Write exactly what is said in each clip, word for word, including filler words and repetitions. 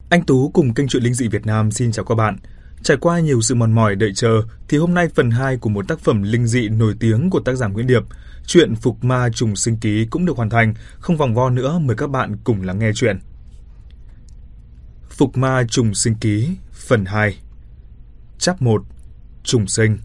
Anh Tú cùng kênh Truyện Linh Dị Việt Nam xin chào các bạn. Trải qua nhiều sự mòn mỏi đợi chờ thì hôm nay phần hai của một tác phẩm linh dị nổi tiếng của tác giả Nguyễn Điệp, truyện Phục Ma Trùng Sinh Ký cũng được hoàn thành. Không vòng vo nữa, mời các bạn cùng lắng nghe truyện. Phục Ma Trùng Sinh Ký phần hai. Chap một. Trùng sinh.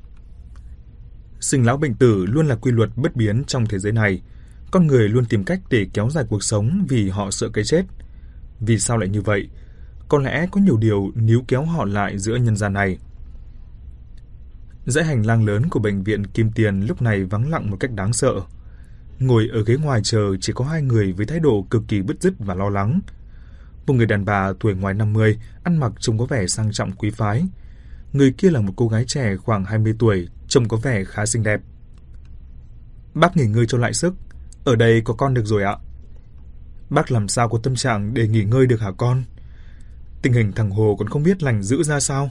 Sinh lão bệnh tử luôn là quy luật bất biến trong thế giới này. Con người luôn tìm cách để kéo dài cuộc sống vì họ sợ cái chết. Vì sao lại như vậy? Có lẽ có nhiều điều níu kéo họ lại giữa nhân gian này. Dãy hành lang lớn của bệnh viện Kim Tiền lúc này vắng lặng một cách đáng sợ. Ngồi ở ghế ngoài chờ chỉ có hai người với thái độ cực kỳ bứt rứt và lo lắng. Một người đàn bà tuổi ngoài năm mươi, ăn mặc trông có vẻ sang trọng quý phái. Người kia là một cô gái trẻ khoảng hai mươi tuổi, trông có vẻ khá xinh đẹp. Bác nghỉ ngơi cho lại sức. Ở đây có con được rồi ạ. Bác làm sao có tâm trạng để nghỉ ngơi được hả con? Tình hình thằng Hồ còn không biết lành dữ ra sao.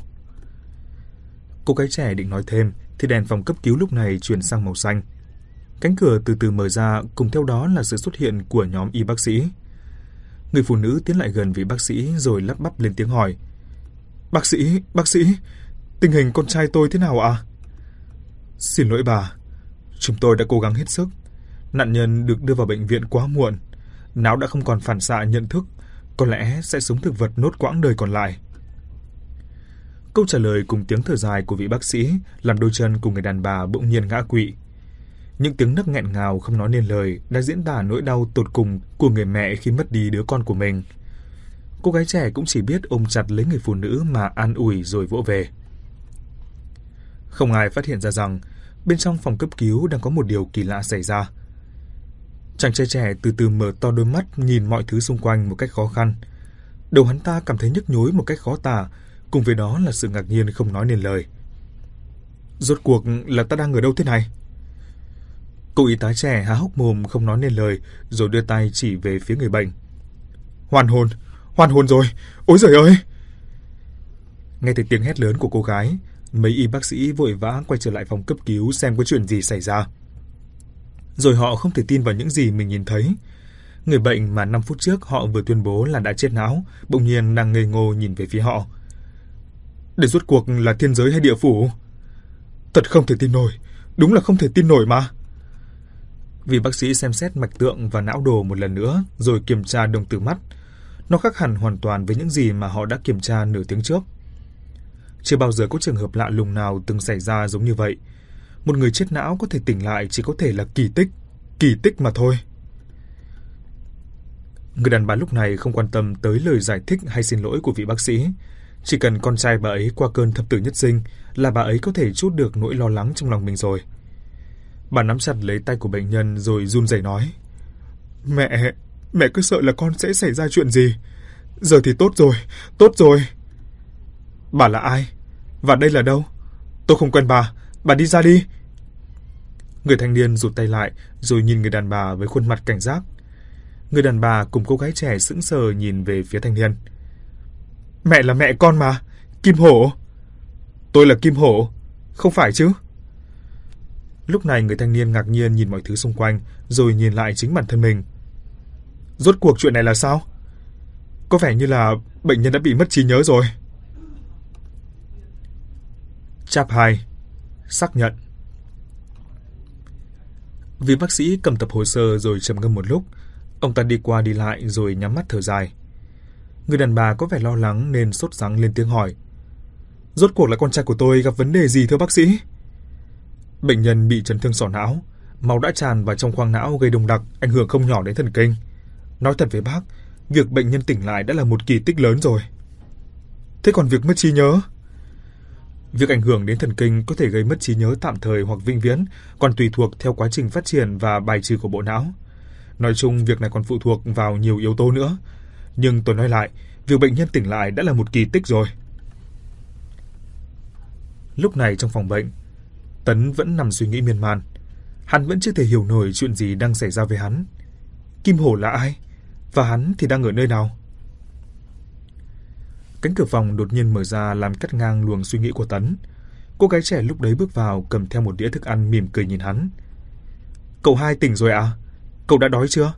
Cô gái trẻ định nói thêm thì đèn phòng cấp cứu lúc này chuyển sang màu xanh. Cánh cửa từ từ mở ra, cùng theo đó là sự xuất hiện của nhóm y bác sĩ. Người phụ nữ tiến lại gần vị bác sĩ rồi lắp bắp lên tiếng hỏi. Bác sĩ, bác sĩ, tình hình con trai tôi thế nào ạ? Xin lỗi bà, chúng tôi đã cố gắng hết sức. Nạn nhân được đưa vào bệnh viện quá muộn. Não đã không còn phản xạ nhận thức, có lẽ sẽ sống thực vật nốt quãng đời còn lại. Câu trả lời cùng tiếng thở dài của vị bác sĩ làm đôi chân của người đàn bà bỗng nhiên ngã quỵ. Những tiếng nấc nghẹn ngào không nói nên lời đã diễn tả nỗi đau tột cùng của người mẹ khi mất đi đứa con của mình. Cô gái trẻ cũng chỉ biết ôm chặt lấy người phụ nữ mà an ủi rồi vỗ về. Không ai phát hiện ra rằng bên trong phòng cấp cứu đang có một điều kỳ lạ xảy ra. Chàng trai trẻ từ từ mở to đôi mắt nhìn mọi thứ xung quanh một cách khó khăn. Đầu hắn ta cảm thấy nhức nhối một cách khó tả, cùng với đó là sự ngạc nhiên không nói nên lời. Rốt cuộc là ta đang ở đâu thế này? Cô y tá trẻ há hốc mồm không nói nên lời, rồi đưa tay chỉ về phía người bệnh. Hoàn hồn, hoàn hồn rồi, ôi giời ơi! Nghe thấy tiếng hét lớn của cô gái, mấy y bác sĩ vội vã quay trở lại phòng cấp cứu xem có chuyện gì xảy ra. Rồi họ không thể tin vào những gì mình nhìn thấy. Người bệnh mà năm phút trước họ vừa tuyên bố là đã chết não, bỗng nhiên đang ngây ngô nhìn về phía họ. Để rốt cuộc là thiên giới hay địa phủ? Thật không thể tin nổi, đúng là không thể tin nổi mà. Vị bác sĩ xem xét mạch tượng và não đồ một lần nữa, rồi kiểm tra đồng tử mắt. Nó khác hẳn hoàn toàn với những gì mà họ đã kiểm tra nửa tiếng trước. Chưa bao giờ có trường hợp lạ lùng nào từng xảy ra giống như vậy. Một người chết não có thể tỉnh lại chỉ có thể là kỳ tích, kỳ tích mà thôi. Người đàn bà lúc này không quan tâm tới lời giải thích hay xin lỗi của vị bác sĩ. Chỉ cần con trai bà ấy qua cơn thập tử nhất sinh là bà ấy có thể trút được nỗi lo lắng trong lòng mình rồi. Bà nắm chặt lấy tay của bệnh nhân rồi run rẩy nói. Mẹ, mẹ cứ sợ là con sẽ xảy ra chuyện gì. Giờ thì tốt rồi, tốt rồi. Bà là ai? Và đây là đâu? Tôi không quen bà, bà đi ra đi. Người thanh niên rụt tay lại rồi nhìn người đàn bà với khuôn mặt cảnh giác. Người đàn bà cùng cô gái trẻ sững sờ nhìn về phía thanh niên. Mẹ là mẹ con mà, Kim Hổ. Tôi là Kim Hổ, không phải chứ? Lúc này người thanh niên ngạc nhiên nhìn mọi thứ xung quanh rồi nhìn lại chính bản thân mình. Rốt cuộc chuyện này là sao? Có vẻ như là bệnh nhân đã bị mất trí nhớ rồi. Chap hai. Xác nhận. Vị bác sĩ cầm tập hồ sơ rồi trầm ngâm một lúc. Ông ta đi qua đi lại rồi nhắm mắt thở dài. Người đàn bà có vẻ lo lắng nên sốt sắng lên tiếng hỏi. Rốt cuộc là con trai của tôi gặp vấn đề gì thưa bác sĩ? Bệnh nhân bị chấn thương sọ não, máu đã tràn vào trong khoang não gây đông đặc, ảnh hưởng không nhỏ đến thần kinh. Nói thật với bác, việc bệnh nhân tỉnh lại đã là một kỳ tích lớn rồi. Thế còn việc mất trí nhớ? Việc ảnh hưởng đến thần kinh có thể gây mất trí nhớ tạm thời hoặc vĩnh viễn, còn tùy thuộc theo quá trình phát triển và bài trừ của bộ não. Nói chung, việc này còn phụ thuộc vào nhiều yếu tố nữa. Nhưng tôi nói lại, việc bệnh nhân tỉnh lại đã là một kỳ tích rồi. Lúc này trong phòng bệnh, Tấn vẫn nằm suy nghĩ miên man. Hắn vẫn chưa thể hiểu nổi chuyện gì đang xảy ra với hắn. Kim Hổ là ai? Và hắn thì đang ở nơi nào? Cánh cửa phòng đột nhiên mở ra làm cắt ngang luồng suy nghĩ của Tấn. Cô gái trẻ lúc đấy bước vào cầm theo một đĩa thức ăn mỉm cười nhìn hắn. Cậu hai tỉnh rồi à? Cậu đã đói chưa?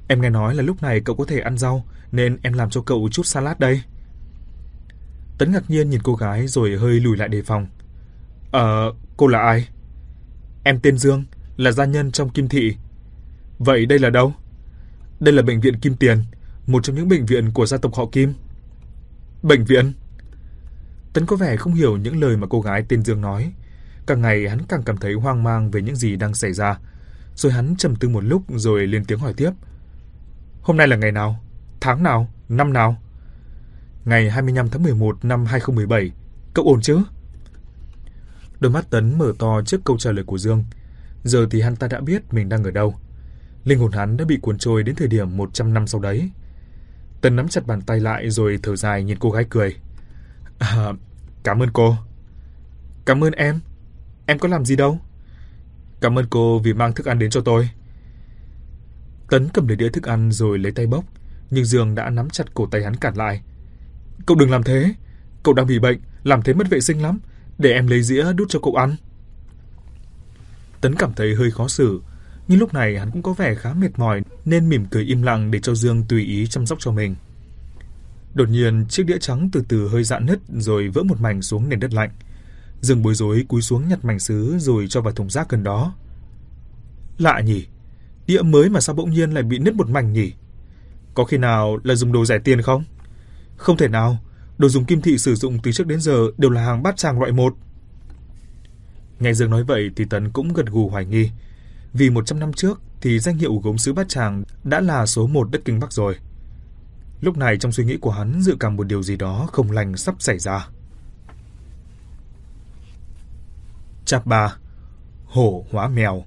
Em nghe nói là lúc này cậu có thể ăn rau, nên em làm cho cậu chút salad đây. Tấn ngạc nhiên nhìn cô gái rồi hơi lùi lại đề phòng. Ờ, cô là ai? Em tên Dương, là gia nhân trong Kim Thị. Vậy đây là đâu? Đây là bệnh viện Kim Tiền, một trong những bệnh viện của gia tộc họ Kim. Bệnh viện? Tấn có vẻ không hiểu những lời mà cô gái tên Dương nói. Càng ngày hắn càng cảm thấy hoang mang về những gì đang xảy ra. Rồi hắn trầm tư một lúc rồi lên tiếng hỏi tiếp. Hôm nay là ngày nào? Tháng nào? Năm nào? Ngày hai mươi lăm tháng mười một năm hai không một bảy. Cậu ổn chứ? Đôi mắt Tấn mở to trước câu trả lời của Dương. Giờ thì hắn ta đã biết mình đang ở đâu. Linh hồn hắn đã bị cuốn trôi đến thời điểm một trăm năm sau đấy. Tấn nắm chặt bàn tay lại rồi thở dài nhìn cô gái cười. À, cảm ơn cô. Cảm ơn em. Em có làm gì đâu. Cảm ơn cô vì mang thức ăn đến cho tôi. Tấn cầm lấy đĩa thức ăn rồi lấy tay bốc, nhưng Dương đã nắm chặt cổ tay hắn cản lại. Cậu đừng làm thế. Cậu đang bị bệnh, làm thế mất vệ sinh lắm. Để em lấy dĩa đút cho cậu ăn. Tấn cảm thấy hơi khó xử, nhưng lúc này hắn cũng có vẻ khá mệt mỏi nên mỉm cười im lặng để cho Dương tùy ý chăm sóc cho mình. Đột nhiên chiếc đĩa trắng từ từ hơi rạn nứt rồi vỡ một mảnh xuống nền đất lạnh. Dương bối rối cúi xuống nhặt mảnh sứ rồi cho vào thùng rác gần đó. Lạ nhỉ, đĩa mới mà sao bỗng nhiên lại bị nứt một mảnh nhỉ? Có khi nào là dùng đồ rẻ tiền không? Không thể nào, đồ dùng Kim Thị sử dụng từ trước đến giờ đều là hàng bát tràng loại một. Nghe Dương nói vậy thì Tấn cũng gật gù hoài nghi. Vì một trăm năm trước thì danh hiệu gốm sứ Bát Tràng đã là số một đất Kinh Bắc rồi. Lúc này trong suy nghĩ của hắn dự cảm một điều gì đó không lành sắp xảy ra. Chap ba. Hổ hóa mèo.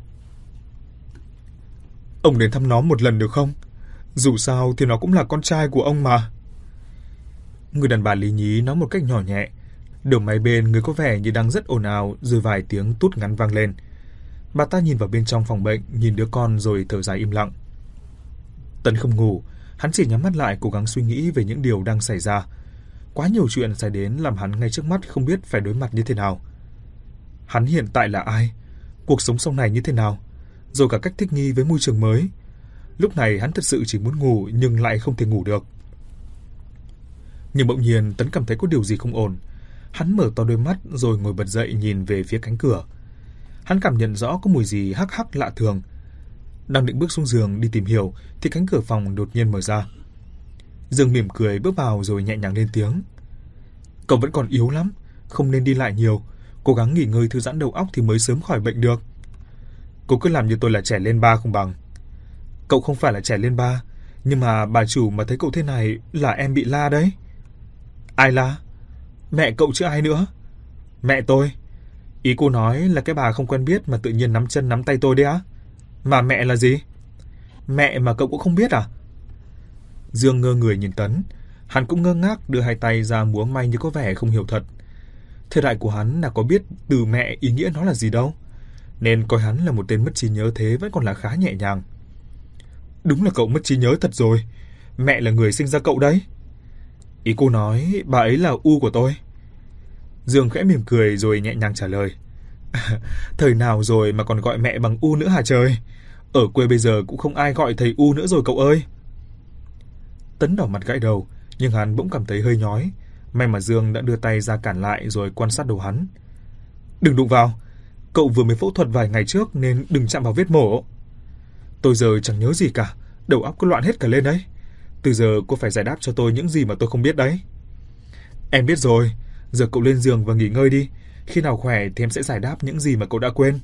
Ông đến thăm nó một lần được không? Dù sao thì nó cũng là con trai của ông mà. Người đàn bà Lý Nhí nói một cách nhỏ nhẹ. Đầu máy bên người có vẻ như đang rất ồn ào rồi vài tiếng tút ngắn vang lên. Bà ta nhìn vào bên trong phòng bệnh, nhìn đứa con rồi thở dài im lặng. Tấn không ngủ, hắn chỉ nhắm mắt lại cố gắng suy nghĩ về những điều đang xảy ra. Quá nhiều chuyện xảy đến làm hắn ngay trước mắt không biết phải đối mặt như thế nào. Hắn hiện tại là ai? Cuộc sống sau này như thế nào? Rồi cả cách thích nghi với môi trường mới. Lúc này hắn thật sự chỉ muốn ngủ nhưng lại không thể ngủ được. Nhưng bỗng nhiên Tấn cảm thấy có điều gì không ổn. Hắn mở to đôi mắt rồi ngồi bật dậy nhìn về phía cánh cửa. Hắn cảm nhận rõ có mùi gì hắc hắc lạ thường. Đang định bước xuống giường đi tìm hiểu thì cánh cửa phòng đột nhiên mở ra. Dương mỉm cười bước vào rồi nhẹ nhàng lên tiếng. Cậu vẫn còn yếu lắm, không nên đi lại nhiều. Cố gắng nghỉ ngơi thư giãn đầu óc thì mới sớm khỏi bệnh được. Cô cứ làm như tôi là trẻ lên ba không bằng. Cậu không phải là trẻ lên ba, nhưng mà bà chủ mà thấy cậu thế này là em bị la đấy. Ai la? Mẹ cậu chứ ai nữa? Mẹ tôi. Ý cô nói là cái bà không quen biết mà tự nhiên nắm chân nắm tay tôi đấy á? Mà mẹ là gì? Mẹ mà cậu cũng không biết à? Dương ngơ người nhìn Tấn. Hắn cũng ngơ ngác đưa hai tay ra múa may như có vẻ không hiểu thật. Thời đại của hắn nào có biết từ mẹ ý nghĩa nó là gì đâu. Nên coi hắn là một tên mất trí nhớ thế vẫn còn là khá nhẹ nhàng. Đúng là cậu mất trí nhớ thật rồi. Mẹ là người sinh ra cậu đấy. Ý cô nói bà ấy là U của tôi. Dương khẽ mỉm cười rồi nhẹ nhàng trả lời. Thời nào rồi mà còn gọi mẹ bằng U nữa hả trời? Ở quê bây giờ cũng không ai gọi thầy U nữa rồi cậu ơi. Tấn đỏ mặt gãi đầu, nhưng hắn bỗng cảm thấy hơi nhói. May mà Dương đã đưa tay ra cản lại rồi quan sát đầu hắn. Đừng đụng vào. Cậu vừa mới phẫu thuật vài ngày trước nên đừng chạm vào vết mổ. Tôi giờ chẳng nhớ gì cả. Đầu óc cứ loạn hết cả lên đấy. Từ giờ cô phải giải đáp cho tôi những gì mà tôi không biết đấy. Em biết rồi. Giờ cậu lên giường và nghỉ ngơi đi. Khi nào khỏe thì em sẽ giải đáp những gì mà cậu đã quên.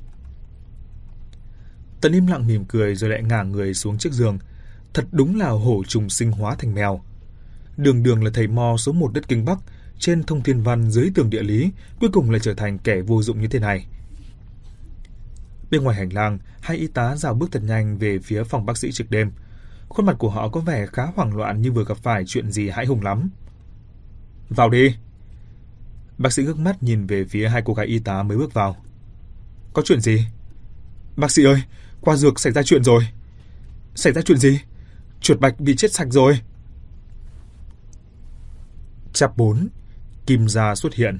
Tấn im lặng mỉm cười rồi lại ngả người xuống chiếc giường. Thật đúng là hổ trùng sinh hóa thành mèo. Đường đường là thầy mo số một đất Kinh Bắc, trên thông thiên văn dưới tường địa lý, cuối cùng lại trở thành kẻ vô dụng như thế này. Bên ngoài hành lang, hai y tá rào bước thật nhanh về phía phòng bác sĩ trực đêm. Khuôn mặt của họ có vẻ khá hoảng loạn như vừa gặp phải chuyện gì hãi hùng lắm. Vào đi. Bác sĩ ngước mắt nhìn về phía hai cô gái y tá mới bước vào. Có chuyện gì? Bác sĩ ơi, khoa dược xảy ra chuyện rồi. Xảy ra chuyện gì? Chuột bạch bị chết sạch rồi. Chap bốn. Kim Gia xuất hiện.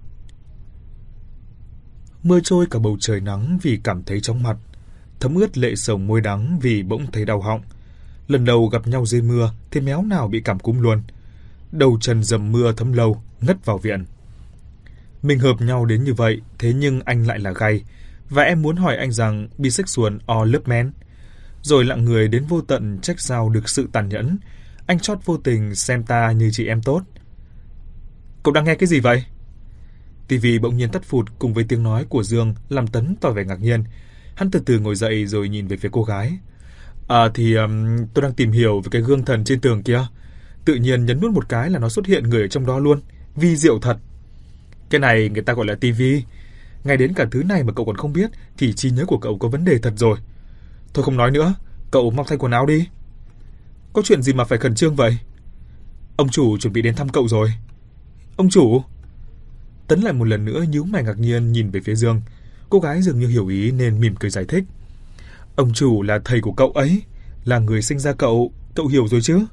Mưa trôi cả bầu trời nắng vì cảm thấy chóng mặt, thấm ướt lệ sầu môi đắng vì bỗng thấy đau họng. Lần đầu gặp nhau dưới mưa thì méo nào bị cảm cúm luôn. Đầu chân dầm mưa thấm lâu, ngất vào viện. Mình hợp nhau đến như vậy, thế nhưng anh lại là gay. Và em muốn hỏi anh rằng bisexual or love man. Rồi lặng người đến vô tận trách sao được sự tàn nhẫn. Anh chót vô tình xem ta như chị em tốt. Cậu đang nghe cái gì vậy? ti vi bỗng nhiên tắt phụt cùng với tiếng nói của Dương làm Tấn tỏ vẻ ngạc nhiên. Hắn từ từ ngồi dậy rồi nhìn về phía cô gái. À thì um, tôi đang tìm hiểu về cái gương thần trên tường kia. Tự nhiên nhấn nút một cái là nó xuất hiện người ở trong đó luôn. Vi diệu thật. Cái này người ta gọi là ti vi. Ngay đến cả thứ này mà cậu còn không biết thì trí nhớ của cậu có vấn đề thật rồi. Thôi không nói nữa, cậu mau thay quần áo đi. Có chuyện gì mà phải khẩn trương vậy? Ông chủ chuẩn bị đến thăm cậu rồi. Ông chủ? Tấn lại một lần nữa nhíu mày ngạc nhiên nhìn về phía Dương. Cô gái dường như hiểu ý nên mỉm cười giải thích. Ông chủ là thầy của cậu ấy, là người sinh ra cậu, cậu hiểu rồi chứ?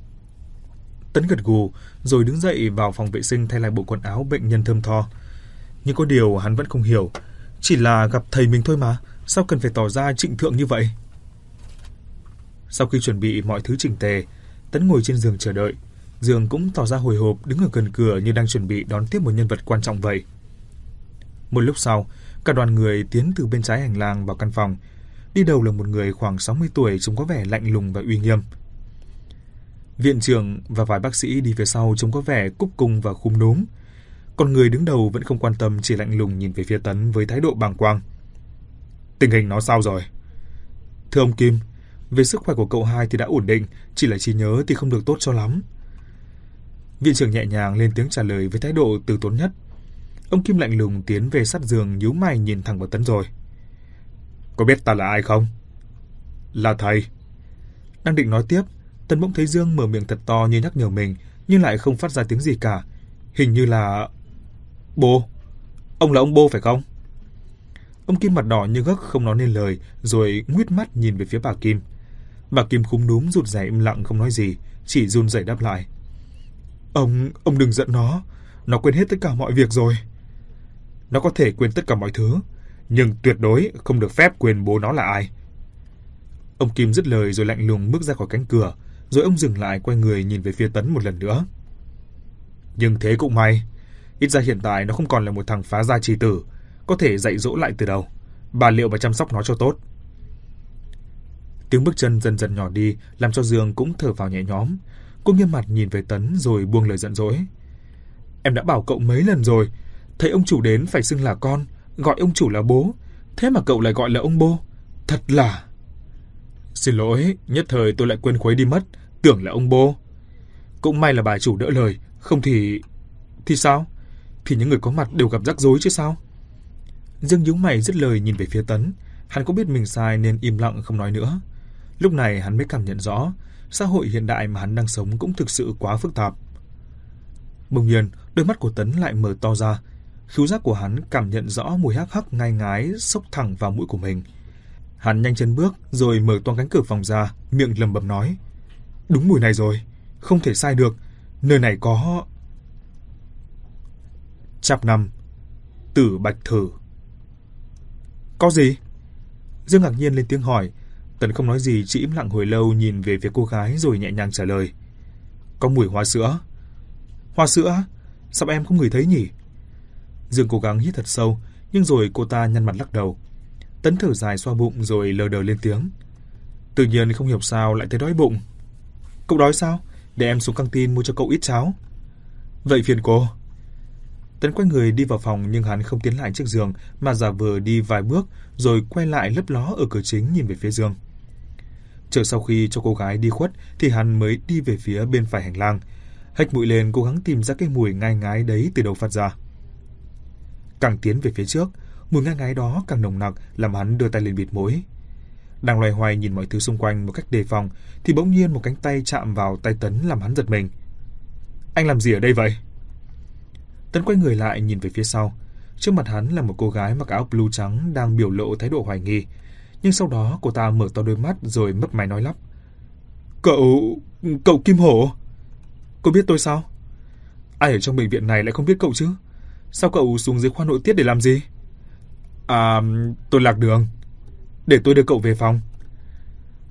Tấn gật gù rồi đứng dậy vào phòng vệ sinh thay lại bộ quần áo bệnh nhân thơm tho. Nhưng có điều hắn vẫn không hiểu, chỉ là gặp thầy mình thôi mà, sao cần phải tỏ ra trịnh thượng như vậy? Sau khi chuẩn bị mọi thứ chỉnh tề, Tấn ngồi trên giường chờ đợi. Dương cũng tỏ ra hồi hộp đứng ở gần cửa như đang chuẩn bị đón tiếp một nhân vật quan trọng vậy. Một lúc sau, cả đoàn người tiến từ bên trái hành lang vào căn phòng. Đi đầu là một người khoảng sáu mươi tuổi trông có vẻ lạnh lùng và uy nghiêm. Viện trưởng và vài bác sĩ đi phía sau trông có vẻ cúc cung và khúm núm. Còn người đứng đầu vẫn không quan tâm, chỉ lạnh lùng nhìn về phía Tấn với thái độ bàng quang. Tình hình nó sao rồi? Thưa ông Kim, về sức khỏe của cậu hai thì đã ổn định, chỉ là trí nhớ thì không được tốt cho lắm. Viện trưởng nhẹ nhàng lên tiếng trả lời với thái độ từ tốn nhất. Ông Kim lạnh lùng tiến về sát giường nhíu mày nhìn thẳng vào Tấn rồi. Có biết ta là ai không? Là thầy. Đang định nói tiếp, Tấn bỗng thấy Dương mở miệng thật to như nhắc nhở mình, nhưng lại không phát ra tiếng gì cả. Hình như là... Bố. Ông là ông Bô phải không? Ông Kim mặt đỏ như gấc không nói nên lời, rồi nguýt mắt nhìn về phía bà Kim. Bà Kim khúm núm rụt rè im lặng không nói gì, chỉ run rẩy đáp lại. Ông, ông đừng giận nó, nó quên hết tất cả mọi việc rồi. Nó có thể quên tất cả mọi thứ, nhưng tuyệt đối không được phép quên bố nó là ai. Ông Kim dứt lời rồi lạnh lùng bước ra khỏi cánh cửa, rồi ông dừng lại quay người nhìn về phía Tấn một lần nữa. Nhưng thế cũng may, ít ra hiện tại nó không còn là một thằng phá gia chi tử, có thể dạy dỗ lại từ đầu. Bà liệu mà chăm sóc nó cho tốt. Tiếng bước chân dần dần nhỏ đi, làm cho Dương cũng thở phào nhẹ nhõm. Cô nghiêm mặt nhìn về Tấn rồi buông lời giận dỗi. Em đã bảo cậu mấy lần rồi, thấy ông chủ đến phải xưng là con, gọi ông chủ là bố, thế mà cậu lại gọi là ông Bô. Thật là... Xin lỗi, nhất thời tôi lại quên khuấy đi mất, tưởng là ông Bô. Cũng may là bà chủ đỡ lời, không thì... Thì sao? Thì những người có mặt đều gặp rắc rối chứ sao? Dương nhíu mày dứt lời nhìn về phía Tấn. Hắn cũng biết mình sai nên im lặng không nói nữa. Lúc này hắn mới cảm nhận rõ, xã hội hiện đại mà hắn đang sống cũng thực sự quá phức tạp. Bỗng nhiên, đôi mắt của Tấn lại mở to ra. Khứu giác của hắn cảm nhận rõ mùi hắc hắc ngai ngái xốc thẳng vào mũi của mình. Hắn nhanh chân bước rồi mở toang cánh cửa phòng ra, miệng lẩm bẩm nói: Đúng mùi này rồi, không thể sai được, nơi này có... Chap năm, Tử Bạch Thử. Có gì? Dương ngạc nhiên lên tiếng hỏi. Tấn không nói gì, chỉ im lặng hồi lâu nhìn về phía cô gái rồi nhẹ nhàng trả lời. Có mùi hoa sữa. Hoa sữa? Sao em không ngửi thấy nhỉ? Dương cố gắng hít thật sâu, nhưng rồi cô ta nhăn mặt lắc đầu. Tấn thở dài xoa bụng rồi lờ đờ lên tiếng. Tự nhiên không hiểu sao lại thấy đói bụng. Cậu đói sao? Để em xuống căng tin mua cho cậu ít cháo. Vậy phiền cô. Tấn quay người đi vào phòng nhưng hắn không tiến lại trước giường mà giả vờ đi vài bước rồi quay lại lấp ló ở cửa chính nhìn về phía Dương. Chờ sau khi cho cô gái đi khuất thì hắn mới đi về phía bên phải hành lang, hếch mũi lên cố gắng tìm ra cái mùi ngai ngái đấy từ đâu phát ra. Càng tiến về phía trước, mùi ngai ngái đó càng nồng nặc làm hắn đưa tay lên bịt mũi. Đang loay hoay nhìn mọi thứ xung quanh một cách đề phòng thì bỗng nhiên một cánh tay chạm vào tay Tấn làm hắn giật mình. Anh làm gì ở đây vậy? Tấn quay người lại nhìn về phía sau. Trước mặt hắn là một cô gái mặc áo blue trắng đang biểu lộ thái độ hoài nghi. Nhưng sau đó cô ta mở to đôi mắt rồi mấp máy nói lắp. Cậu... cậu Kim Hổ? Cô biết tôi sao? Ai ở trong bệnh viện này lại không biết cậu chứ? Sao cậu xuống dưới khoa nội tiết để làm gì? À... tôi lạc đường. Để tôi đưa cậu về phòng.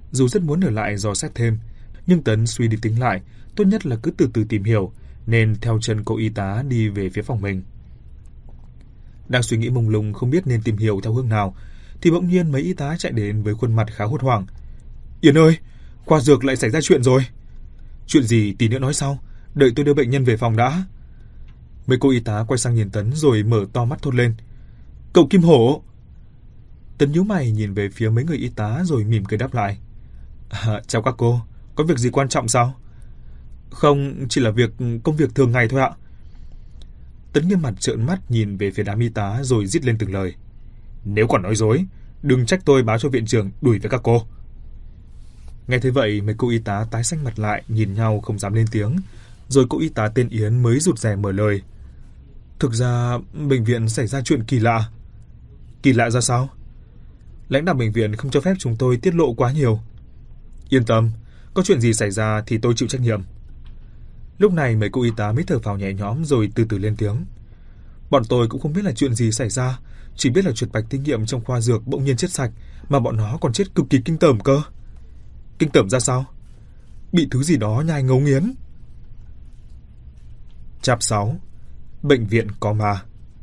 Dù rất muốn ở lại dò xét thêm, nhưng Tấn suy đi tính lại, tốt nhất là cứ từ từ tìm hiểu, nên theo chân cô y tá đi về phía phòng mình. Đang suy nghĩ mông lung không biết nên tìm hiểu theo hướng nào, thì bỗng nhiên mấy y tá chạy đến với khuôn mặt khá hốt hoảng. Yến ơi, khoa dược lại xảy ra chuyện rồi. Chuyện gì tí nữa nói sau, đợi tôi đưa bệnh nhân về phòng đã. Mấy cô y tá quay sang nhìn Tấn rồi mở to mắt thốt lên. Cậu Kim Hổ! Tấn nhíu mày nhìn về phía mấy người y tá rồi mỉm cười đáp lại. À, chào các cô, có việc gì quan trọng sao? Không, chỉ là việc công việc thường ngày thôi ạ. Tấn nghiêm mặt trợn mắt nhìn về phía đám y tá rồi rít lên từng lời. Nếu còn nói dối, đừng trách tôi báo cho viện trưởng đuổi với các cô. Nghe thấy vậy, mấy cô y tá tái xanh mặt lại nhìn nhau không dám lên tiếng, rồi cô y tá tên Yến mới rụt rè mở lời. Thực ra, bệnh viện xảy ra chuyện kỳ lạ. Kỳ lạ ra sao? Lãnh đạo bệnh viện không cho phép chúng tôi tiết lộ quá nhiều. Yên tâm, có chuyện gì xảy ra thì tôi chịu trách nhiệm. Lúc này mấy cô y tá mới thở phào nhẹ nhõm rồi từ từ lên tiếng. Bọn tôi cũng không biết là chuyện gì xảy ra, chỉ biết là chuột bạch thí nghiệm trong khoa dược bỗng nhiên chết sạch, mà bọn nó còn chết cực kỳ kinh tởm cơ. Kinh tởm ra sao? Bị thứ gì đó nhai ngấu nghiến. Chap sáu. Bệnh viện có ma.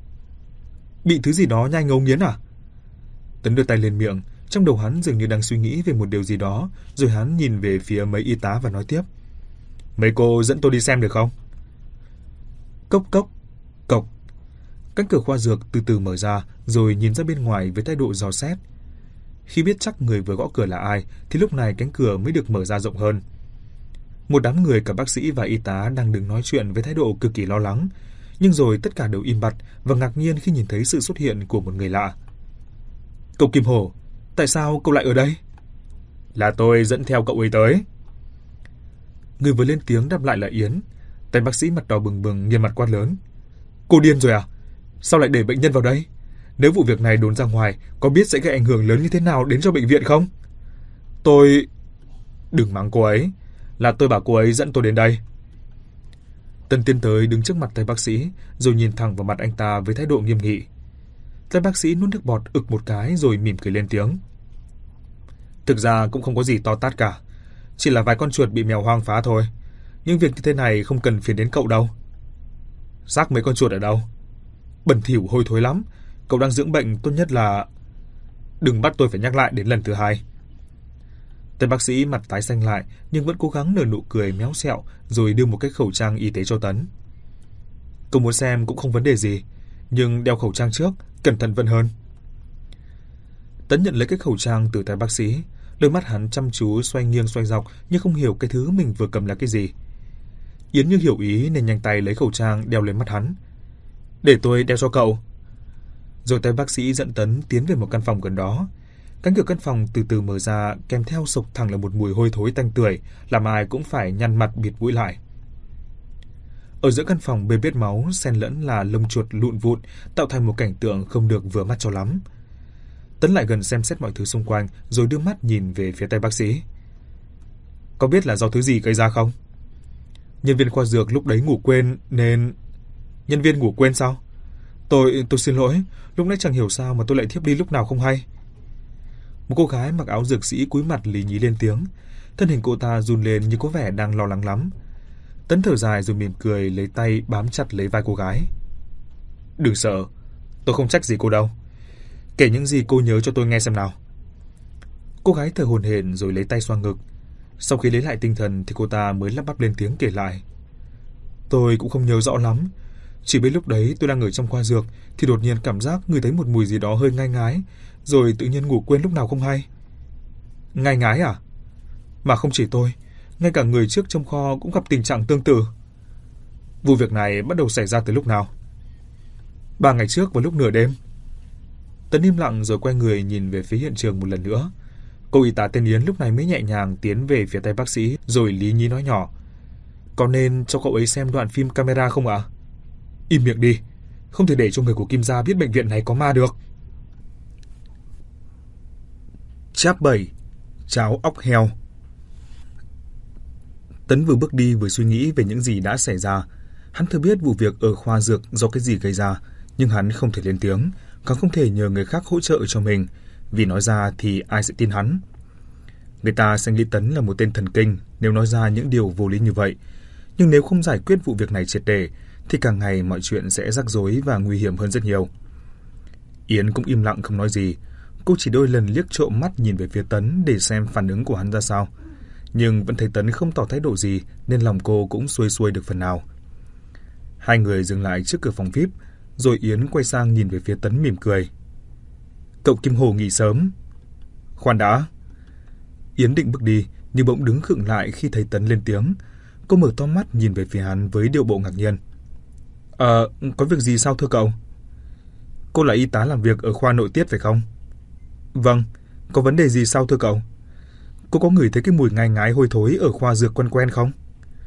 Bị thứ gì đó nhai ngấu nghiến à? Tấn đưa tay lên miệng, trong đầu hắn dường như đang suy nghĩ về một điều gì đó, rồi hắn nhìn về phía mấy y tá và nói tiếp. Mấy cô dẫn tôi đi xem được không? Cốc cốc, cộc. Cánh cửa khoa dược từ từ mở ra, rồi nhìn ra bên ngoài với thái độ dò xét. Khi biết chắc người vừa gõ cửa là ai, thì lúc này cánh cửa mới được mở ra rộng hơn. Một đám người cả bác sĩ và y tá đang đứng nói chuyện với thái độ cực kỳ lo lắng, nhưng rồi tất cả đều im bặt và ngạc nhiên khi nhìn thấy sự xuất hiện của một người lạ. Cậu Kim Hổ, tại sao cậu lại ở đây? Là tôi dẫn theo cậu ấy tới. Người vừa lên tiếng đáp lại là Yến. Tay bác sĩ mặt đỏ bừng bừng nghiêm mặt quát lớn. Cô điên rồi à? Sao lại để bệnh nhân vào đây? Nếu vụ việc này đồn ra ngoài, có biết sẽ gây ảnh hưởng lớn như thế nào đến cho bệnh viện không? Tôi... Đừng mắng cô ấy. Là tôi bảo cô ấy dẫn tôi đến đây. Tân tiến tới đứng trước mặt tay bác sĩ, rồi nhìn thẳng vào mặt anh ta với thái độ nghiêm nghị. Tay bác sĩ nuốt nước bọt ực một cái rồi mỉm cười lên tiếng. Thực ra cũng không có gì to tát cả. Chỉ là vài con chuột bị mèo hoang phá thôi. Nhưng việc như thế này không cần phiền đến cậu đâu. Xác mấy con chuột ở đâu? Bẩn thỉu hôi thối lắm. Cậu đang dưỡng bệnh, tốt nhất là... Đừng bắt tôi phải nhắc lại đến lần thứ hai. Tên bác sĩ mặt tái xanh lại, nhưng vẫn cố gắng nở nụ cười méo xẹo, rồi đưa một cái khẩu trang y tế cho Tấn. Cậu muốn xem cũng không vấn đề gì, nhưng đeo khẩu trang trước, cẩn thận vẫn hơn. Tấn nhận lấy cái khẩu trang từ tay bác sĩ, đôi mắt hắn chăm chú xoay nghiêng xoay dọc, nhưng không hiểu cái thứ mình vừa cầm là cái gì. Yến như hiểu ý nên nhanh tay lấy khẩu trang đeo lên mắt hắn. Để tôi đeo cho cậu. Rồi tay bác sĩ dẫn Tấn tiến về một căn phòng gần đó. Cánh cửa căn phòng từ từ mở ra, kèm theo sộc thẳng là một mùi hôi thối tanh tưởi, làm ai cũng phải nhăn mặt bịt mũi lại. Ở giữa căn phòng bê bết máu, xen lẫn là lông chuột lụn vụn, tạo thành một cảnh tượng không được vừa mắt cho lắm. Tấn lại gần xem xét mọi thứ xung quanh, rồi đưa mắt nhìn về phía tay bác sĩ. Có biết là do thứ gì gây ra không? Nhân viên khoa dược lúc đấy ngủ quên nên... Nhân viên ngủ quên sao? Tôi, tôi xin lỗi, lúc nãy chẳng hiểu sao mà tôi lại thiếp đi lúc nào không hay. Một cô gái mặc áo dược sĩ cúi mặt lí nhí lên tiếng. Thân hình cô ta run lên như có vẻ đang lo lắng lắm. Tấn thở dài rồi mỉm cười lấy tay bám chặt lấy vai cô gái. Đừng sợ, tôi không trách gì cô đâu. Kể những gì cô nhớ cho tôi nghe xem nào. Cô gái thở hổn hển rồi lấy tay xoa ngực. Sau khi lấy lại tinh thần thì cô ta mới lắp bắp lên tiếng kể lại. Tôi cũng không nhớ rõ lắm. Chỉ biết lúc đấy tôi đang ở trong khoa dược thì đột nhiên cảm giác ngửi thấy một mùi gì đó hơi ngai ngái, rồi tự nhiên ngủ quên lúc nào không hay. Ngai ngái à? Mà không chỉ tôi, ngay cả người trước trong kho cũng gặp tình trạng tương tự. Vụ việc này bắt đầu xảy ra từ lúc nào? Ba ngày trước vào lúc nửa đêm. Tấn im lặng rồi quay người nhìn về phía hiện trường một lần nữa. Cô y tá tên Yến lúc này mới nhẹ nhàng tiến về phía tay bác sĩ rồi lý nhí nói nhỏ. Có nên cho cậu ấy xem đoạn phim camera không ạ? À? Im miệng đi, không thể để cho người của Kim gia biết bệnh viện này có ma được. Chap bảy. Cháo óc heo. Tấn vừa bước đi vừa suy nghĩ về những gì đã xảy ra. Hắn thừa biết vụ việc ở khoa dược do cái gì gây ra, nhưng hắn không thể lên tiếng, càng không thể nhờ người khác hỗ trợ cho mình, vì nói ra thì ai sẽ tin hắn. Người ta sẽ nghĩ Tấn là một tên thần kinh nếu nói ra những điều vô lý như vậy. Nhưng nếu không giải quyết vụ việc này triệt để, thì càng ngày mọi chuyện sẽ rắc rối và nguy hiểm hơn rất nhiều. Yến cũng im lặng không nói gì. Cô chỉ đôi lần liếc trộm mắt nhìn về phía Tấn để xem phản ứng của hắn ra sao. Nhưng vẫn thấy Tấn không tỏ thái độ gì, nên lòng cô cũng xuôi xuôi được phần nào. Hai người dừng lại trước cửa phòng vi ai pi, rồi Yến quay sang nhìn về phía Tấn mỉm cười. Cậu Kim Hồ nghỉ sớm. Khoan đã. Yến định bước đi, nhưng bỗng đứng khựng lại khi thấy Tấn lên tiếng. Cô mở to mắt nhìn về phía hắn với điệu bộ ngạc nhiên. Ờ, có việc gì sao thưa cậu? Cô là y tá làm việc ở khoa nội tiết phải không? Vâng, có vấn đề gì sao thưa cậu? Cô có ngửi thấy cái mùi ngai ngái hôi thối ở khoa dược quen quen không?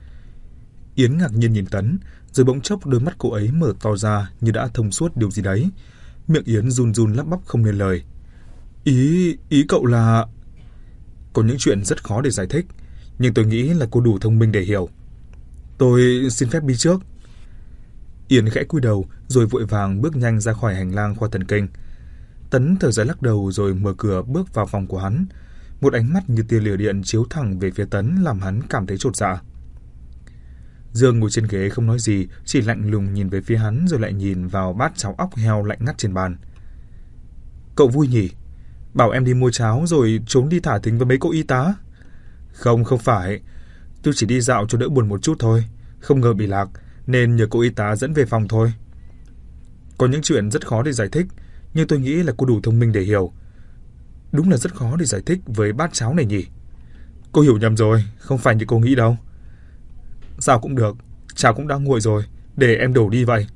Yến ngạc nhiên nhìn Tấn, rồi bỗng chốc đôi mắt cô ấy mở to ra như đã thông suốt điều gì đấy. Miệng Yến run run lắp bắp không nên lời. Ý, ý cậu là... Có những chuyện rất khó để giải thích, nhưng tôi nghĩ là cô đủ thông minh để hiểu. Tôi xin phép đi trước. Yến khẽ cúi đầu rồi vội vàng bước nhanh ra khỏi hành lang khoa thần kinh. Tấn thở dài lắc đầu rồi mở cửa bước vào phòng của hắn. Một ánh mắt như tia lửa điện chiếu thẳng về phía Tấn làm hắn cảm thấy chột dạ. Dương ngồi trên ghế không nói gì, chỉ lạnh lùng nhìn về phía hắn rồi lại nhìn vào bát cháo óc heo lạnh ngắt trên bàn. Cậu vui nhỉ? Bảo em đi mua cháo rồi trốn đi thả thính với mấy cô y tá. Không, không phải. Tôi chỉ đi dạo cho đỡ buồn một chút thôi. Không ngờ bị lạc, nên nhờ cô y tá dẫn về phòng thôi. Có những chuyện rất khó để giải thích, nhưng tôi nghĩ là cô đủ thông minh để hiểu. Đúng là rất khó để giải thích với bát cháo này nhỉ? Cô hiểu nhầm rồi, không phải như cô nghĩ đâu. Sao cũng được, cháo cũng đã nguội rồi, để em đổ đi vậy.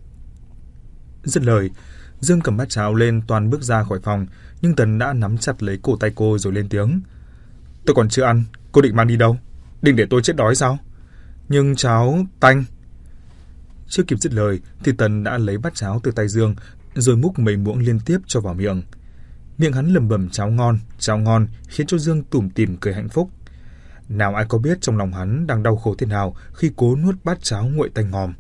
Dứt lời, Dương cầm bát cháo lên toan bước ra khỏi phòng, nhưng Tấn đã nắm chặt lấy cổ tay cô rồi lên tiếng. Tôi còn chưa ăn, cô định mang đi đâu? Định để tôi chết đói sao? Nhưng cháo tanh. Chưa kịp dứt lời thì Tấn đã lấy bát cháo từ tay Dương rồi múc mấy muỗng liên tiếp cho vào miệng. Miệng hắn lẩm bẩm cháo ngon, cháo ngon khiến cho Dương tủm tỉm cười hạnh phúc. Nào ai có biết trong lòng hắn đang đau khổ thế nào khi cố nuốt bát cháo nguội tanh ngòm.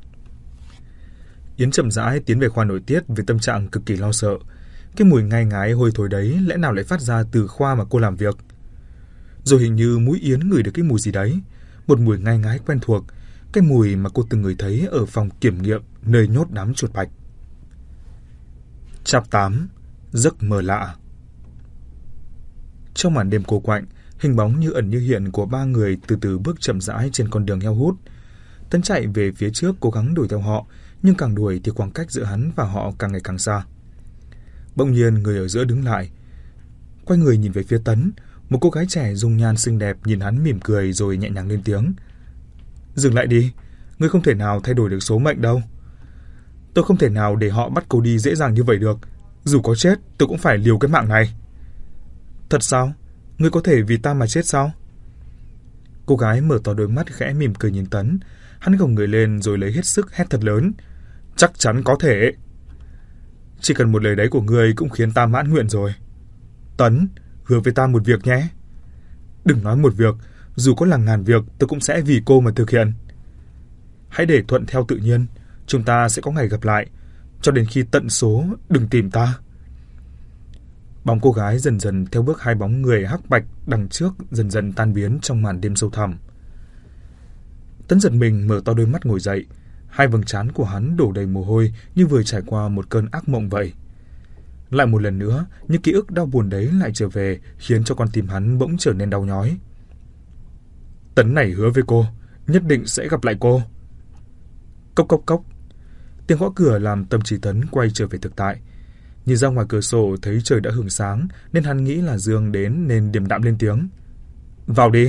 Yến chậm rãi tiến về khoa nội tiết với tâm trạng cực kỳ lo sợ. Cái mùi ngai ngái hôi thối đấy lẽ nào lại phát ra từ khoa mà cô làm việc? Rồi hình như mũi Yến ngửi được cái mùi gì đấy, một mùi ngai ngái quen thuộc, cái mùi mà cô từng ngửi thấy ở phòng kiểm nghiệm nơi nhốt đám chuột bạch. Chap tám. Giấc mơ lạ. Trong màn đêm cô quạnh, hình bóng như ẩn như hiện của ba người từ từ bước chậm rãi trên con đường heo hút. Tấn chạy về phía trước cố gắng đuổi theo họ, nhưng càng đuổi thì khoảng cách giữa hắn và họ càng ngày càng xa. Bỗng nhiên người ở giữa đứng lại, quay người nhìn về phía Tấn. Một cô gái trẻ dung nhan xinh đẹp nhìn hắn mỉm cười rồi nhẹ nhàng lên tiếng. Dừng lại đi, ngươi không thể nào thay đổi được số mệnh đâu. Tôi không thể nào để họ bắt cô đi dễ dàng như vậy được. Dù có chết, tôi cũng phải liều cái mạng này. Thật sao? Ngươi có thể vì ta mà chết sao? Cô gái mở to đôi mắt khẽ mỉm cười nhìn Tấn. Hắn gồng người lên rồi lấy hết sức hét thật lớn. Chắc chắn có thể. Chỉ cần một lời đấy của ngươi cũng khiến ta mãn nguyện rồi. Tấn, hứa với ta một việc nhé. Đừng nói một việc, dù có là ngàn việc tôi cũng sẽ vì cô mà thực hiện. Hãy để thuận theo tự nhiên, chúng ta sẽ có ngày gặp lại. Cho đến khi tận số, đừng tìm ta. Bóng cô gái dần dần theo bước hai bóng người hắc bạch đằng trước dần dần tan biến trong màn đêm sâu thẳm. Tấn giật mình mở to đôi mắt ngồi dậy. Hai vầng trán của hắn đổ đầy mồ hôi như vừa trải qua một cơn ác mộng vậy. Lại một lần nữa, những ký ức đau buồn đấy lại trở về, khiến cho con tim hắn bỗng trở nên đau nhói. Tấn này hứa với cô, nhất định sẽ gặp lại cô. Cốc cốc cốc. Tiếng gõ cửa làm tâm trí Tấn quay trở về thực tại. Nhìn ra ngoài cửa sổ thấy trời đã hửng sáng, nên hắn nghĩ là Dương đến nên điềm đạm lên tiếng. Vào đi.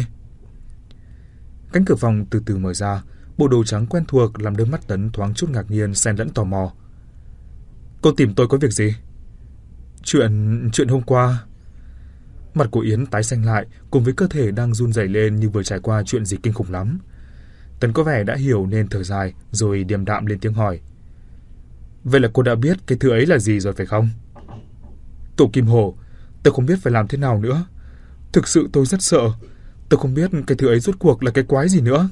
Cánh cửa phòng từ từ mở ra, bộ đồ trắng quen thuộc làm đôi mắt Tấn thoáng chút ngạc nhiên xen lẫn tò mò. Cô tìm tôi có việc gì? Chuyện... chuyện hôm qua... Mặt của Yến tái xanh lại, cùng với cơ thể đang run rẩy lên như vừa trải qua chuyện gì kinh khủng lắm. Tấn có vẻ đã hiểu nên thở dài, rồi điềm đạm lên tiếng hỏi. Vậy là cô đã biết cái thứ ấy là gì rồi phải không? Tổ Kim Hổ, tôi không biết phải làm thế nào nữa. Thực sự tôi rất sợ. Tôi không biết cái thứ ấy rốt cuộc là cái quái gì nữa.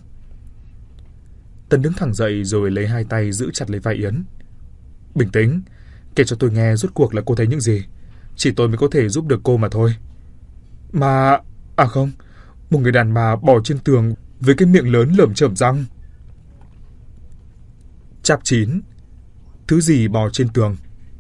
Tấn đứng thẳng dậy rồi lấy hai tay giữ chặt lấy vai Yến. Bình tĩnh, kể cho tôi nghe rốt cuộc là cô thấy những gì. Chỉ tôi mới có thể giúp được cô mà thôi. Mà... À không, một người đàn bà bò trên tường với cái miệng lớn lởm chởm răng. Chap chín. Thứ gì bò trên tường?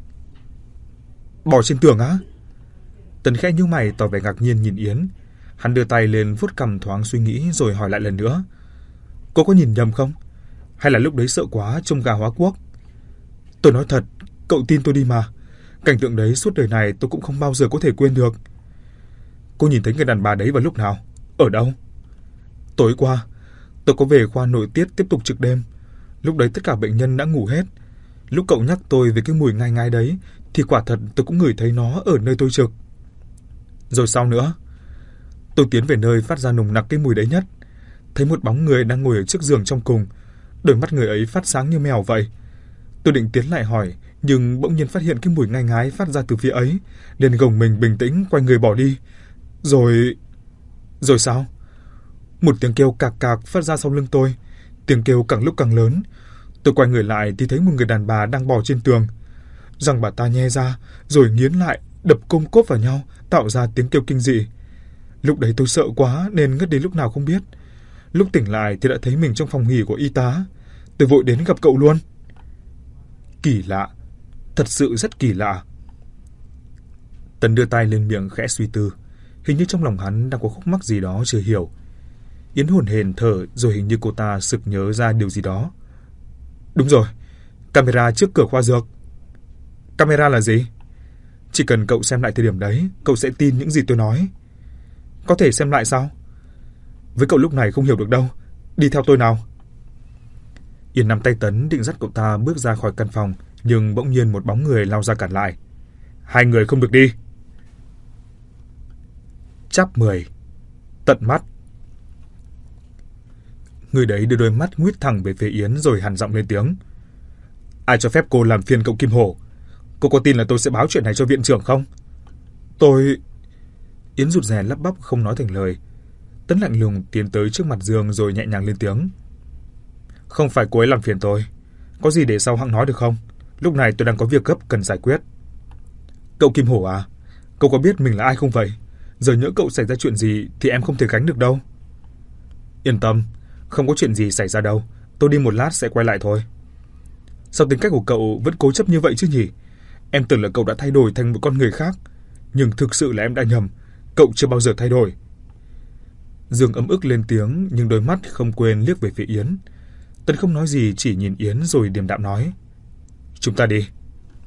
Bò trên tường á? Tấn khẽ nhíu mày tỏ vẻ ngạc nhiên nhìn Yến. Hắn đưa tay lên vuốt cằm thoáng suy nghĩ rồi hỏi lại lần nữa. Cô có nhìn nhầm không? Hay là lúc đấy sợ quá trông gà hóa quốc? Tôi nói thật, cậu tin tôi đi mà. Cảnh tượng đấy suốt đời này tôi cũng không bao giờ có thể quên được. Cô nhìn thấy người đàn bà đấy vào lúc nào? Ở đâu? Tối qua, tôi có về khoa nội tiết tiếp tục trực đêm. Lúc đấy tất cả bệnh nhân đã ngủ hết. Lúc cậu nhắc tôi về cái mùi ngai ngai đấy, thì quả thật tôi cũng ngửi thấy nó ở nơi tôi trực. Rồi sao nữa? Tôi tiến về nơi phát ra nồng nặc cái mùi đấy nhất. Thấy một bóng người đang ngồi ở trước giường trong cùng. Đôi mắt người ấy phát sáng như mèo vậy. Tôi định tiến lại hỏi, nhưng bỗng nhiên phát hiện cái mùi ngai ngái phát ra từ phía ấy, nên gồng mình bình tĩnh quay người bỏ đi. Rồi... Rồi sao? Một tiếng kêu cạc cạc phát ra sau lưng tôi. Tiếng kêu càng lúc càng lớn. Tôi quay người lại thì thấy một người đàn bà đang bò trên tường. Răng bà ta nhe ra, rồi nghiến lại, đập công cốp vào nhau, tạo ra tiếng kêu kinh dị. Lúc đấy tôi sợ quá nên ngất đến lúc nào không biết. Lúc tỉnh lại thì đã thấy mình trong phòng nghỉ của y tá. Tôi vội đến gặp cậu luôn. Kỳ lạ, thật sự rất kỳ lạ. Tấn đưa tay lên miệng khẽ suy tư. Hình như trong lòng hắn đang có khúc mắc gì đó chưa hiểu. Yến hổn hển thở rồi hình như cô ta sực nhớ ra điều gì đó. Đúng rồi, camera trước cửa khoa dược. Camera là gì? Chỉ cần cậu xem lại thời điểm đấy, cậu sẽ tin những gì tôi nói. Có thể xem lại sao? Với cậu lúc này không hiểu được đâu. Đi theo tôi nào. Yến nắm tay Tấn định dắt cậu ta bước ra khỏi căn phòng, nhưng bỗng nhiên một bóng người lao ra cản lại. Hai người không được đi. Chap mười. Tận mắt. Người đấy đưa đôi mắt nguýt thẳng về phía Yến rồi hằn giọng lên tiếng. Ai cho phép cô làm phiền cậu Kim Hổ? Cô có tin là tôi sẽ báo chuyện này cho viện trưởng không? Tôi... Yến rụt rè lắp bắp không nói thành lời. Tấn lạnh lùng tiến tới trước mặt Dương rồi nhẹ nhàng lên tiếng. Không phải cô ấy làm phiền tôi. Có gì để sau hẵng nói được không? Lúc này tôi đang có việc gấp cần giải quyết. Cậu Kim Hổ à? Cậu có biết mình là ai không vậy? Giờ nhỡ cậu xảy ra chuyện gì thì em không thể gánh được đâu. Yên tâm, không có chuyện gì xảy ra đâu. Tôi đi một lát sẽ quay lại thôi. Sao tính cách của cậu vẫn cố chấp như vậy chứ nhỉ? Em tưởng là cậu đã thay đổi thành một con người khác. Nhưng thực sự là em đã nhầm. Cậu chưa bao giờ thay đổi. Dương ấm ức lên tiếng nhưng đôi mắt không quên liếc về phía Yến. Tấn không nói gì, chỉ nhìn Yến rồi điềm đạm nói. Chúng ta đi.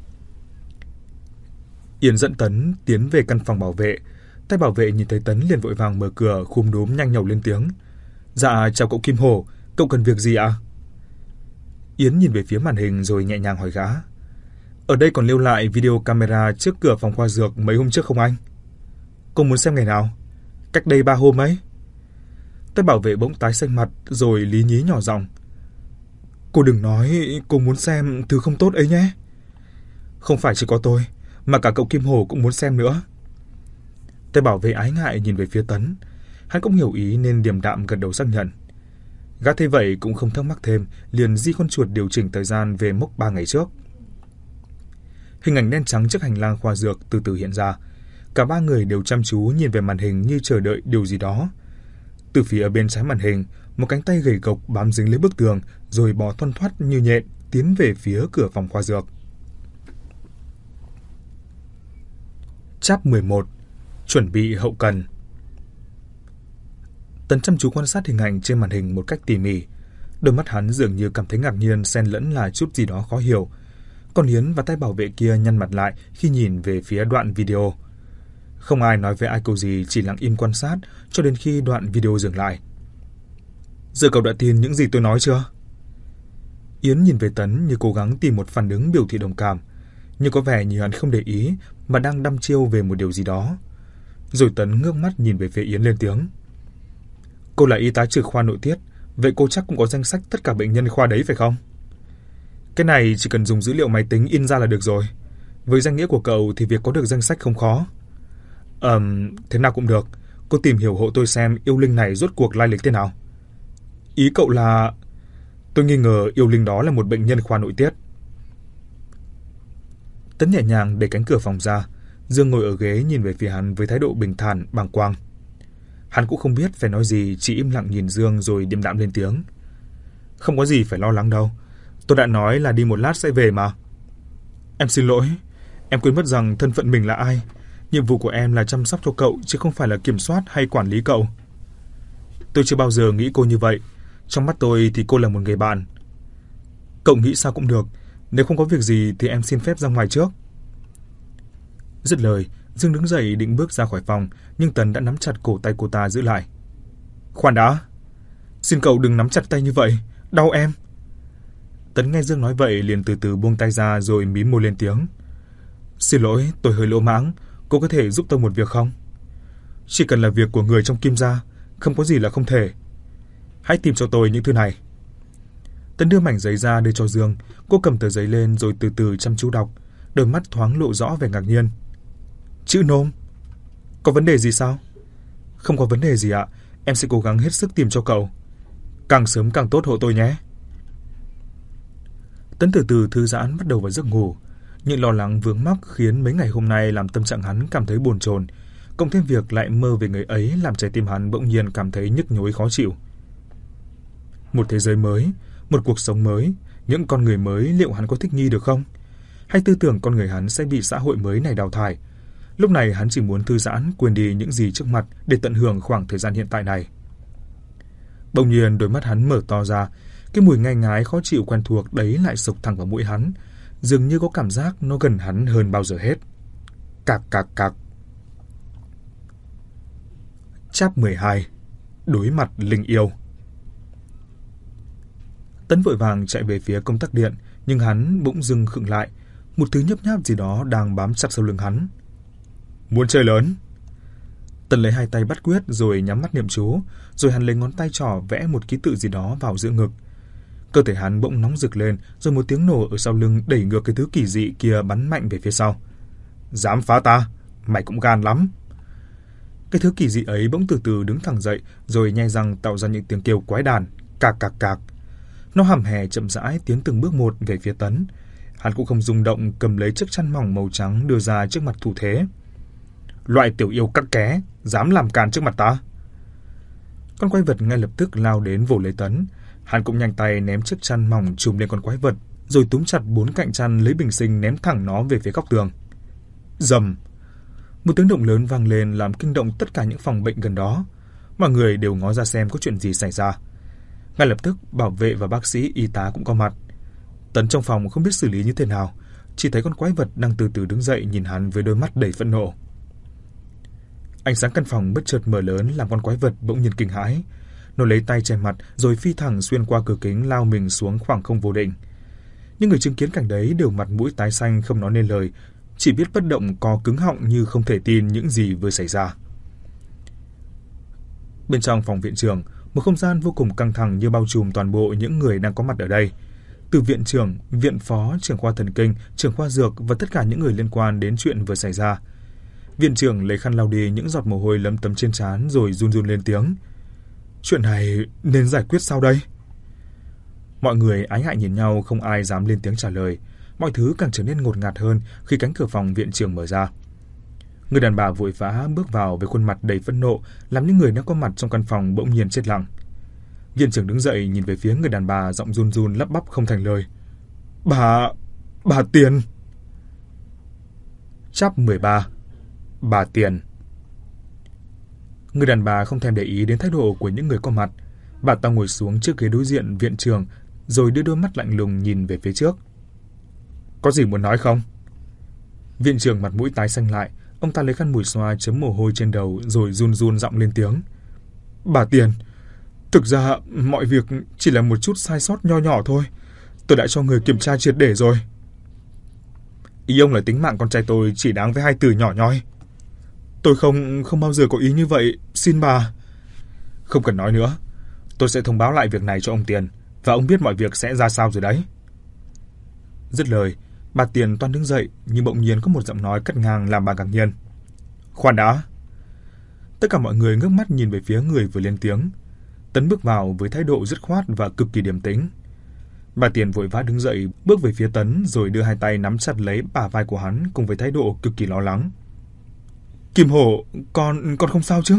Yến dẫn Tấn tiến về căn phòng bảo vệ. Tay bảo vệ nhìn thấy Tấn liền vội vàng mở cửa, khúm núm nhanh nhảu lên tiếng. Dạ chào cậu Kim Hổ, cậu cần việc gì ạ? À? Yến nhìn về phía màn hình rồi nhẹ nhàng hỏi gã. Ở đây còn lưu lại video camera trước cửa phòng khoa dược mấy hôm trước không anh? Cô muốn xem ngày nào? Cách đây ba hôm ấy. Tay bảo vệ bỗng tái xanh mặt rồi lý nhí nhỏ giọng. Cô đừng nói cô muốn xem thứ không tốt ấy nhé. Không phải chỉ có tôi, mà cả cậu Kim Hổ cũng muốn xem nữa. Tay bảo vệ ái ngại nhìn về phía Tấn. Hắn cũng hiểu ý nên điềm đạm gật đầu xác nhận. Gã thấy vậy cũng không thắc mắc thêm, liền di con chuột điều chỉnh thời gian về mốc ba ngày trước. Hình ảnh đen trắng trước hành lang khoa dược từ từ hiện ra. Cả ba người đều chăm chú nhìn về màn hình như chờ đợi điều gì đó. Từ phía bên trái màn hình, một cánh tay gầy gộc bám dính lấy bức tường rồi bò thoăn thoắt như nhện tiến về phía cửa phòng khoa dược. Chap mười một. Chuẩn bị hậu cần. Tấn chăm chú quan sát hình ảnh trên màn hình một cách tỉ mỉ. Đôi mắt hắn dường như cảm thấy ngạc nhiên xen lẫn là chút gì đó khó hiểu. Còn Yến và tay bảo vệ kia nhăn mặt lại khi nhìn về phía đoạn video. Không ai nói với ai câu gì, chỉ lặng im quan sát cho đến khi đoạn video dừng lại. Giờ cậu đã tin những gì tôi nói chưa? Yến nhìn về Tấn như cố gắng tìm một phản ứng biểu thị đồng cảm, nhưng có vẻ như hắn không để ý mà đang đăm chiêu về một điều gì đó. Rồi Tấn ngước mắt nhìn về phía Yến lên tiếng. Cô là y tá trực khoa nội tiết, vậy cô chắc cũng có danh sách tất cả bệnh nhân khoa đấy phải không? Cái này chỉ cần dùng dữ liệu máy tính in ra là được rồi. Với danh nghĩa của cậu thì việc có được danh sách không khó. Ờm, thế nào cũng được. Cô tìm hiểu hộ tôi xem yêu linh này rốt cuộc lai lịch thế nào. Ý cậu là... Tôi nghi ngờ yêu linh đó là một bệnh nhân khoa nội tiết. Tấn nhẹ nhàng đẩy cánh cửa phòng ra. Dương ngồi ở ghế nhìn về phía hắn với thái độ bình thản, bàng quang. Hắn cũng không biết phải nói gì, chỉ im lặng nhìn Dương rồi điềm đạm lên tiếng. Không có gì phải lo lắng đâu. Tôi đã nói là đi một lát sẽ về mà. Em xin lỗi. Em quên mất rằng thân phận mình là ai. Nhiệm vụ của em là chăm sóc cho cậu chứ không phải là kiểm soát hay quản lý cậu. Tôi chưa bao giờ nghĩ cô như vậy. Trong mắt tôi thì cô là một người bạn. Cậu nghĩ sao cũng được. Nếu không có việc gì thì em xin phép ra ngoài trước. Dứt lời, Dương đứng dậy định bước ra khỏi phòng, nhưng Tấn đã nắm chặt cổ tay cô ta giữ lại. Khoan đã. Xin cậu đừng nắm chặt tay như vậy. Đau em. Tấn nghe Dương nói vậy liền từ từ buông tay ra rồi mím môi lên tiếng. Xin lỗi, tôi hơi lỗ mãng. Cô có thể giúp tôi một việc không? Chỉ cần là việc của người trong Kim gia, không có gì là không thể. Hãy tìm cho tôi những thứ này. Tấn đưa mảnh giấy ra đưa cho Dương. Cô cầm tờ giấy lên rồi từ từ chăm chú đọc, đôi mắt thoáng lộ rõ vẻ ngạc nhiên. Chữ nôm. Có vấn đề gì sao? Không có vấn đề gì ạ. Em sẽ cố gắng hết sức tìm cho cậu. Càng sớm càng tốt hộ tôi nhé. Tấn từ từ thư giãn bắt đầu vào giấc ngủ. Những lo lắng vướng mắc khiến mấy ngày hôm nay làm tâm trạng hắn cảm thấy bồn chồn, cộng thêm việc lại mơ về người ấy làm trái tim hắn bỗng nhiên cảm thấy nhức nhối khó chịu. Một thế giới mới, một cuộc sống mới, những con người mới, liệu hắn có thích nghi được không? Hay tư tưởng con người hắn sẽ bị xã hội mới này đào thải? Lúc này hắn chỉ muốn thư giãn, quên đi những gì trước mặt để tận hưởng khoảng thời gian hiện tại này. Bỗng nhiên đôi mắt hắn mở to ra, cái mùi ngai ngái khó chịu quen thuộc đấy lại sộc thẳng vào mũi hắn, dường như có cảm giác nó gần hắn hơn bao giờ hết. Cạc cạc cạc. Chap mười hai. Đối mặt linh yêu. Tấn vội vàng chạy về phía công tắc điện, nhưng hắn bỗng dưng khựng lại, một thứ nhấp nháp gì đó đang bám chặt sau lưng hắn. Muốn chơi lớn? Tấn lấy hai tay bắt quyết rồi nhắm mắt niệm chú, rồi hắn lấy ngón tay trỏ vẽ một ký tự gì đó vào giữa ngực. Cơ thể hắn bỗng nóng rực lên, rồi một tiếng nổ ở sau lưng đẩy ngược cái thứ kỳ dị kia bắn mạnh về phía sau. Dám phá ta? Mày cũng gan lắm. Cái thứ kỳ dị ấy bỗng từ từ đứng thẳng dậy, rồi nhai răng tạo ra những tiếng kêu quái đản, cạc cạc cạc. Nó hầm hè chậm rãi tiến từng bước một về phía Tấn. Hắn cũng không rung động, cầm lấy chiếc chăn mỏng màu trắng đưa ra trước mặt thủ thế. Loại tiểu yêu cắt ké, dám làm càn trước mặt ta? Con quái vật ngay lập tức lao đến vồ lấy Tấn. Hắn cũng nhanh tay ném chiếc chăn mỏng trùm lên con quái vật, rồi túm chặt bốn cạnh chăn lấy bình sinh ném thẳng nó về phía góc tường. Rầm! Một tiếng động lớn vang lên làm kinh động tất cả những phòng bệnh gần đó. Mọi người đều ngó ra xem có chuyện gì xảy ra. Ngay lập tức bảo vệ và bác sĩ y tá cũng có mặt. Tấn trong phòng không biết xử lý như thế nào, chỉ thấy con quái vật đang từ từ đứng dậy nhìn hắn với đôi mắt đầy phẫn nộ. Ánh sáng căn phòng bất chợt mở lớn làm con quái vật bỗng nhiên kinh hãi. Nó lấy tay che mặt rồi phi thẳng xuyên qua cửa kính lao mình xuống khoảng không vô định. Những người chứng kiến cảnh đấy đều mặt mũi tái xanh không nói nên lời, chỉ biết bất động co cứng họng như không thể tin những gì vừa xảy ra. Bên trong phòng viện trưởng, một không gian vô cùng căng thẳng như bao trùm toàn bộ những người đang có mặt ở đây. Từ viện trưởng, viện phó, trưởng khoa thần kinh, trưởng khoa dược và tất cả những người liên quan đến chuyện vừa xảy ra. Viện trưởng lấy khăn lau đi những giọt mồ hôi lấm tấm trên trán rồi run run lên tiếng. Chuyện này nên giải quyết sao đây? Mọi người ái ngại nhìn nhau, không ai dám lên tiếng trả lời. Mọi thứ càng trở nên ngột ngạt hơn khi cánh cửa phòng viện trưởng mở ra. Người đàn bà vội vã bước vào với khuôn mặt đầy phẫn nộ, làm những người đang có mặt trong căn phòng bỗng nhiên chết lặng. Viện trưởng đứng dậy nhìn về phía người đàn bà, giọng run run lắp bắp không thành lời. Bà... bà Tiền. Chap mười ba. Bà Tiền. Người đàn bà không thèm để ý đến thái độ của những người có mặt. Bà ta ngồi xuống trước ghế đối diện viện trưởng, rồi đưa đôi mắt lạnh lùng nhìn về phía trước. Có gì muốn nói không? Viện trưởng mặt mũi tái xanh lại, ông ta lấy khăn mùi xoa chấm mồ hôi trên đầu rồi run run giọng lên tiếng. Bà Tiền, thực ra mọi việc chỉ là một chút sai sót nho nhỏ thôi. Tôi đã cho người kiểm tra triệt để rồi. Ý ông là tính mạng con trai tôi chỉ đáng với hai từ nhỏ nhoi. Tôi không không bao giờ có ý như vậy, xin bà. Không cần nói nữa. Tôi sẽ thông báo lại việc này cho ông Tiền, và ông biết mọi việc sẽ ra sao rồi đấy. Dứt lời, bà Tiền toan đứng dậy, nhưng bỗng nhiên có một giọng nói cắt ngang làm bà ngạc nhiên. Khoan đã. Tất cả mọi người ngước mắt nhìn về phía người vừa lên tiếng. Tấn bước vào với thái độ dứt khoát và cực kỳ điềm tĩnh. Bà Tiền vội vã đứng dậy, bước về phía Tấn rồi đưa hai tay nắm chặt lấy bả vai của hắn cùng với thái độ cực kỳ lo lắng. Kim Hổ, con con không sao chứ?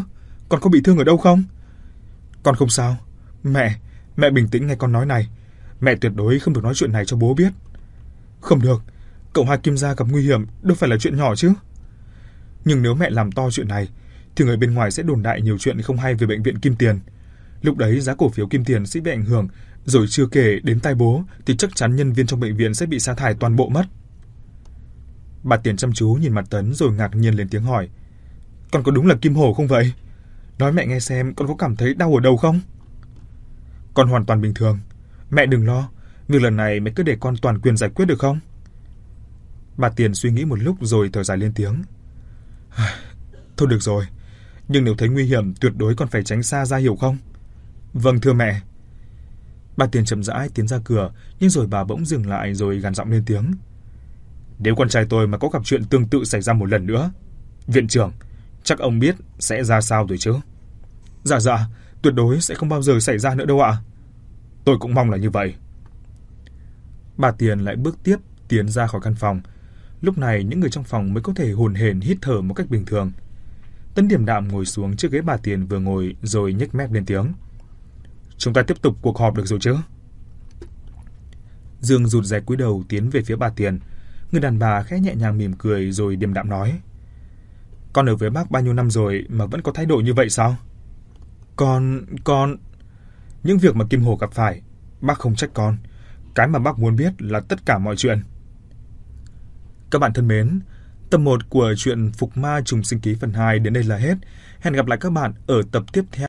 con có bị thương ở đâu không? Con không sao. Mẹ, mẹ bình tĩnh nghe con nói này. Mẹ tuyệt đối không được nói chuyện này cho bố biết. Không được, cậu hai Kim gia gặp nguy hiểm đâu phải là chuyện nhỏ chứ. Nhưng nếu mẹ làm to chuyện này, thì người bên ngoài sẽ đồn đại nhiều chuyện không hay về bệnh viện Kim Tiền. Lúc đấy giá cổ phiếu Kim Tiền sẽ bị ảnh hưởng, rồi chưa kể đến tai bố thì chắc chắn nhân viên trong bệnh viện sẽ bị sa thải toàn bộ mất. Bà Tiền chăm chú nhìn mặt Tấn rồi ngạc nhiên lên tiếng hỏi. Con có đúng là Kim Hổ không vậy? Nói mẹ nghe xem, con có cảm thấy đau ở đầu không? Con hoàn toàn bình thường. Mẹ đừng lo, việc lần này mẹ cứ để con toàn quyền giải quyết được không? Bà Tiền suy nghĩ một lúc rồi thở dài lên tiếng. Thôi được rồi, nhưng nếu thấy nguy hiểm tuyệt đối con phải tránh xa ra, hiểu không? Vâng thưa mẹ. Bà Tiền chậm rãi tiến ra cửa, nhưng rồi bà bỗng dừng lại rồi gằn giọng lên tiếng. Nếu con trai tôi mà có gặp chuyện tương tự xảy ra một lần nữa, viện trưởng, chắc ông biết sẽ ra sao rồi chứ? Dạ dạ, tuyệt đối sẽ không bao giờ xảy ra nữa đâu ạ. Tôi cũng mong là như vậy. Bà Tiền lại bước tiếp tiến ra khỏi căn phòng. Lúc này những người trong phòng mới có thể hồn hển hít thở một cách bình thường. Tấn điềm đạm ngồi xuống chiếc ghế bà Tiền vừa ngồi rồi nhếch mép lên tiếng. Chúng ta tiếp tục cuộc họp được rồi chứ? Dương rụt rè cúi đầu tiến về phía bà Tiền. Người đàn bà khẽ nhẹ nhàng mỉm cười rồi điềm đạm nói. Con ở với bác bao nhiêu năm rồi mà vẫn có thái độ như vậy sao? Con... con... Những việc mà Kim Hổ gặp phải, bác không trách con. Cái mà bác muốn biết là tất cả mọi chuyện. Các bạn thân mến, tập một của truyện Phục Ma Trùng Sinh Ký phần hai đến đây là hết. Hẹn gặp lại các bạn ở tập tiếp theo.